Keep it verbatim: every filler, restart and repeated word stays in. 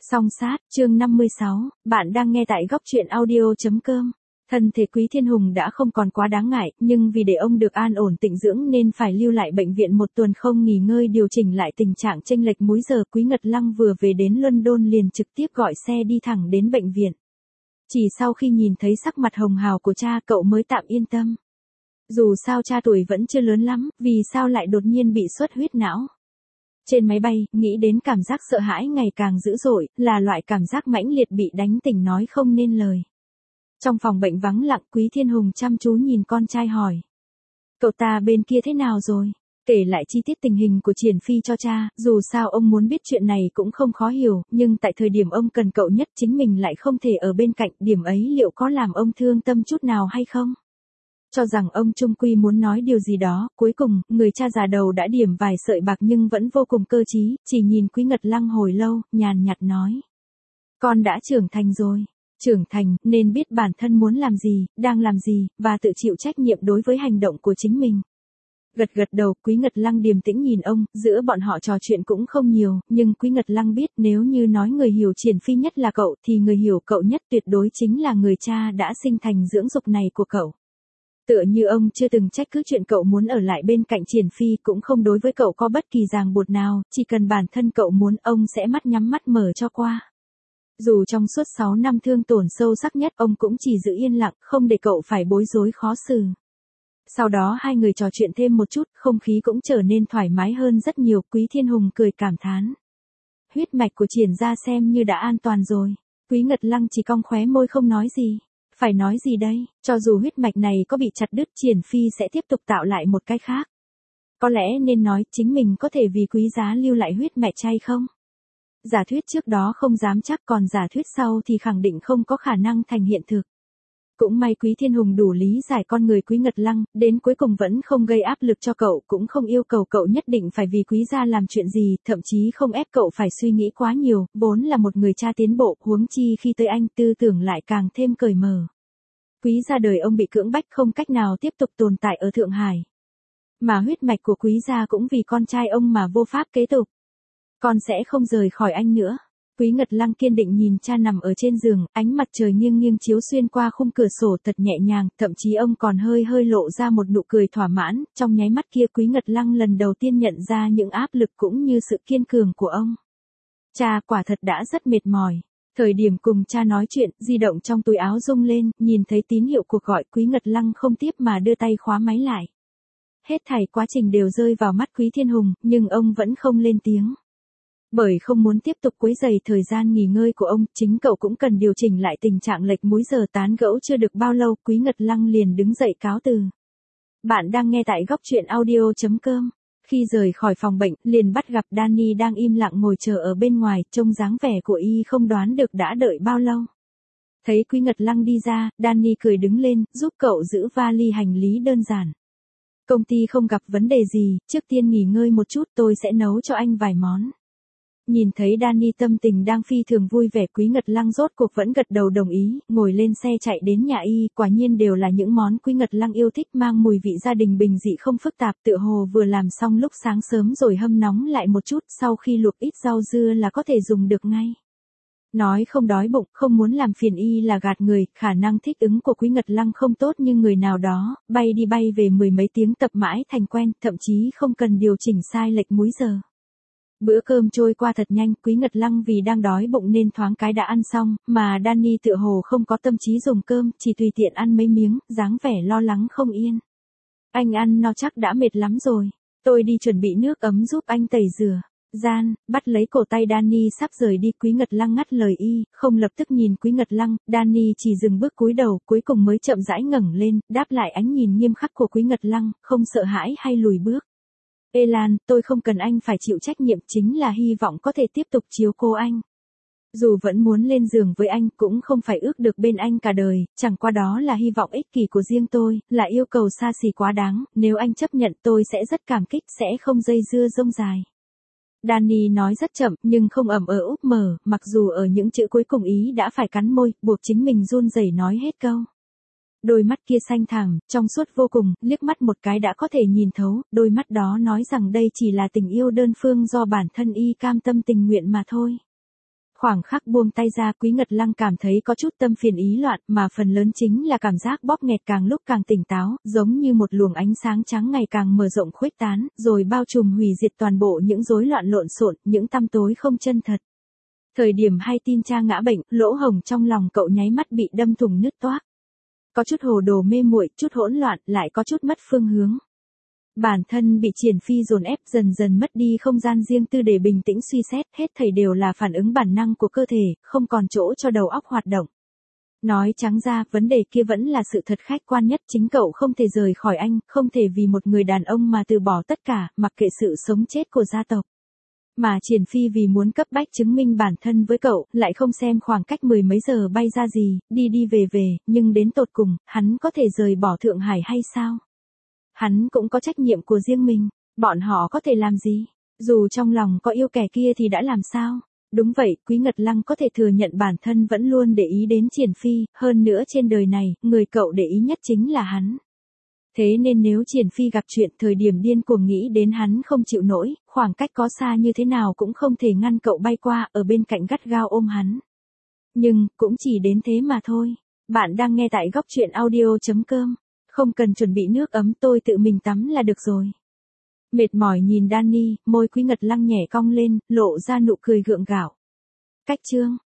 Song sát, chương năm mươi sáu, bạn đang nghe tại góc truyện audio.com. Thân thể Quý Thiên Hùng đã không còn quá đáng ngại, nhưng vì để ông được an ổn tịnh dưỡng nên phải lưu lại bệnh viện một tuần không nghỉ ngơi điều chỉnh lại tình trạng chênh lệch múi giờ. Quý Ngật Lăng vừa về đến London liền trực tiếp gọi xe đi thẳng đến bệnh viện. Chỉ sau khi nhìn thấy sắc mặt hồng hào của cha cậu mới tạm yên tâm. Dù sao cha tuổi vẫn chưa lớn lắm, vì sao lại đột nhiên bị xuất huyết não. Trên máy bay, nghĩ đến cảm giác sợ hãi ngày càng dữ dội, là loại cảm giác mãnh liệt bị đánh tỉnh nói không nên lời. Trong phòng bệnh vắng lặng, Quý Thiên Hùng chăm chú nhìn con trai hỏi. Cậu ta bên kia thế nào rồi? Kể lại chi tiết tình hình của Triển Phi cho cha, dù sao ông muốn biết chuyện này cũng không khó hiểu, nhưng tại thời điểm ông cần cậu nhất chính mình lại không thể ở bên cạnh, điểm ấy liệu có làm ông thương tâm chút nào hay không? Cho rằng ông trung quy muốn nói điều gì đó, cuối cùng, người cha già đầu đã điểm vài sợi bạc nhưng vẫn vô cùng cơ trí, chỉ nhìn Quý Ngật Lăng hồi lâu, nhàn nhạt nói. Con đã trưởng thành rồi. Trưởng thành, nên biết bản thân muốn làm gì, đang làm gì, và tự chịu trách nhiệm đối với hành động của chính mình. Gật gật đầu, Quý Ngật Lăng điềm tĩnh nhìn ông, giữa bọn họ trò chuyện cũng không nhiều, nhưng Quý Ngật Lăng biết nếu như nói người hiểu Triển Phi nhất là cậu, thì người hiểu cậu nhất tuyệt đối chính là người cha đã sinh thành dưỡng dục này của cậu. Tựa như ông chưa từng trách cứ chuyện cậu muốn ở lại bên cạnh Triển Phi, cũng không đối với cậu có bất kỳ ràng buộc nào, chỉ cần bản thân cậu muốn ông sẽ mắt nhắm mắt mở cho qua. Dù trong suốt sáu năm thương tổn sâu sắc nhất ông cũng chỉ giữ yên lặng, không để cậu phải bối rối khó xử. Sau đó hai người trò chuyện thêm một chút, không khí cũng trở nên thoải mái hơn rất nhiều. Quý Thiên Hùng cười cảm thán. Huyết mạch của Triển gia xem như đã an toàn rồi. Quý Ngật Lăng chỉ cong khóe môi không nói gì. Phải nói gì đây, cho dù huyết mạch này có bị chặt đứt, Triển Phi sẽ tiếp tục tạo lại một cái khác. Có lẽ nên nói chính mình có thể vì quý giá lưu lại huyết mạch chay không? Giả thuyết trước đó không dám chắc, còn giả thuyết sau thì khẳng định không có khả năng thành hiện thực. Cũng may Quý Thiên Hùng đủ lý giải con người Quý Ngật Lăng, đến cuối cùng vẫn không gây áp lực cho cậu, cũng không yêu cầu cậu nhất định phải vì quý gia làm chuyện gì, thậm chí không ép cậu phải suy nghĩ quá nhiều, vốn là một người cha tiến bộ, huống chi khi tới anh tư tưởng lại càng thêm cởi mở. Quý gia đời ông bị cưỡng bách không cách nào tiếp tục tồn tại ở Thượng Hải. Mà huyết mạch của quý gia cũng vì con trai ông mà vô pháp kế tục. Con sẽ không rời khỏi anh nữa. Quý Ngật Lăng kiên định nhìn cha nằm ở trên giường, ánh mặt trời nghiêng nghiêng chiếu xuyên qua khung cửa sổ thật nhẹ nhàng, thậm chí ông còn hơi hơi lộ ra một nụ cười thỏa mãn, trong nháy mắt kia Quý Ngật Lăng lần đầu tiên nhận ra những áp lực cũng như sự kiên cường của ông. Cha quả thật đã rất mệt mỏi. Thời điểm cùng cha nói chuyện, di động trong túi áo rung lên, nhìn thấy tín hiệu cuộc gọi, Quý Ngật Lăng không tiếp mà đưa tay khóa máy lại. Hết thảy quá trình đều rơi vào mắt Quý Thiên Hùng, nhưng ông vẫn không lên tiếng. Bởi không muốn tiếp tục quấy rầy thời gian nghỉ ngơi của ông, chính cậu cũng cần điều chỉnh lại tình trạng lệch múi giờ. Tán gẫu chưa được bao lâu, Quý Ngật Lăng liền đứng dậy cáo từ. Bạn đang nghe tại góc truyện audio.com. Khi rời khỏi phòng bệnh, liền bắt gặp Danny đang im lặng ngồi chờ ở bên ngoài, trông dáng vẻ của y không đoán được đã đợi bao lâu. Thấy Quý Ngật Lăng đi ra, Danny cười đứng lên, giúp cậu giữ vali hành lý đơn giản. Công ty không gặp vấn đề gì, trước tiên nghỉ ngơi một chút, tôi sẽ nấu cho anh vài món. Nhìn thấy Danny tâm tình đang phi thường vui vẻ, Quý Ngật Lăng rốt cuộc vẫn gật đầu đồng ý, ngồi lên xe chạy đến nhà y, quả nhiên đều là những món Quý Ngật Lăng yêu thích, mang mùi vị gia đình bình dị không phức tạp, tựa hồ vừa làm xong lúc sáng sớm rồi hâm nóng lại một chút, sau khi luộc ít rau dưa là có thể dùng được ngay. Nói không đói bụng, không muốn làm phiền y là gạt người, khả năng thích ứng của Quý Ngật Lăng không tốt nhưng người nào đó, bay đi bay về mười mấy tiếng tập mãi thành quen, thậm chí không cần điều chỉnh sai lệch múi giờ. Bữa cơm trôi qua thật nhanh, Quý Ngật Lăng vì đang đói bụng nên thoáng cái đã ăn xong, mà Danny tựa hồ không có tâm trí dùng cơm, chỉ tùy tiện ăn mấy miếng, dáng vẻ lo lắng không yên. Anh ăn no chắc đã mệt lắm rồi, tôi đi chuẩn bị nước ấm giúp anh tẩy rửa. Gian, bắt lấy cổ tay Danny sắp rời đi, Quý Ngật Lăng ngắt lời y, không lập tức nhìn Quý Ngật Lăng, Danny chỉ dừng bước cúi đầu, cuối cùng mới chậm rãi ngẩng lên, đáp lại ánh nhìn nghiêm khắc của Quý Ngật Lăng, không sợ hãi hay lùi bước. Elan, tôi không cần anh phải chịu trách nhiệm, chính là hy vọng có thể tiếp tục chiếu cố anh. Dù vẫn muốn lên giường với anh, cũng không phải ước được bên anh cả đời, chẳng qua đó là hy vọng ích kỷ của riêng tôi, là yêu cầu xa xỉ quá đáng, nếu anh chấp nhận tôi sẽ rất cảm kích, sẽ không dây dưa dông dài. Danny nói rất chậm, nhưng không ẩm ờ úp mở, mặc dù ở những chữ cuối cùng ý đã phải cắn môi, buộc chính mình run rẩy nói hết câu. Đôi mắt kia xanh thẳm, trong suốt vô cùng, liếc mắt một cái đã có thể nhìn thấu, đôi mắt đó nói rằng đây chỉ là tình yêu đơn phương do bản thân y cam tâm tình nguyện mà thôi. Khoảng khắc buông tay ra, Quý Ngật Lăng cảm thấy có chút tâm phiền ý loạn, mà phần lớn chính là cảm giác bóp nghẹt càng lúc càng tỉnh táo, giống như một luồng ánh sáng trắng ngày càng mở rộng khuếch tán, rồi bao trùm hủy diệt toàn bộ những rối loạn lộn xộn, những tăm tối không chân thật. Thời điểm hay tin cha ngã bệnh, lỗ hổng trong lòng cậu nháy mắt bị đâm thủng nứt toác. Có chút hồ đồ mê muội, chút hỗn loạn, lại có chút mất phương hướng. Bản thân bị Triển Phi dồn ép dần dần mất đi không gian riêng tư để bình tĩnh suy xét, hết thảy đều là phản ứng bản năng của cơ thể, không còn chỗ cho đầu óc hoạt động. Nói trắng ra, vấn đề kia vẫn là sự thật khách quan nhất, chính cậu không thể rời khỏi anh, không thể vì một người đàn ông mà từ bỏ tất cả, mặc kệ sự sống chết của gia tộc. Mà Triển Phi vì muốn cấp bách chứng minh bản thân với cậu, lại không xem khoảng cách mười mấy giờ bay ra gì, đi đi về về, nhưng đến tột cùng, hắn có thể rời bỏ Thượng Hải hay sao? Hắn cũng có trách nhiệm của riêng mình, bọn họ có thể làm gì? Dù trong lòng có yêu kẻ kia thì đã làm sao? Đúng vậy, Quý Ngật Lăng có thể thừa nhận bản thân vẫn luôn để ý đến Triển Phi, hơn nữa trên đời này, người cậu để ý nhất chính là hắn. Thế nên nếu Triển Phi gặp chuyện thời điểm điên cuồng nghĩ đến hắn không chịu nổi, khoảng cách có xa như thế nào cũng không thể ngăn cậu bay qua, ở bên cạnh gắt gao ôm hắn. Nhưng, cũng chỉ đến thế mà thôi. Bạn đang nghe tại góc truyện audio chấm com. Không cần chuẩn bị nước ấm, tôi tự mình tắm là được rồi. Mệt mỏi nhìn Danny, môi Quý Ngật Lăng nhẹ cong lên, lộ ra nụ cười gượng gạo. Cách chương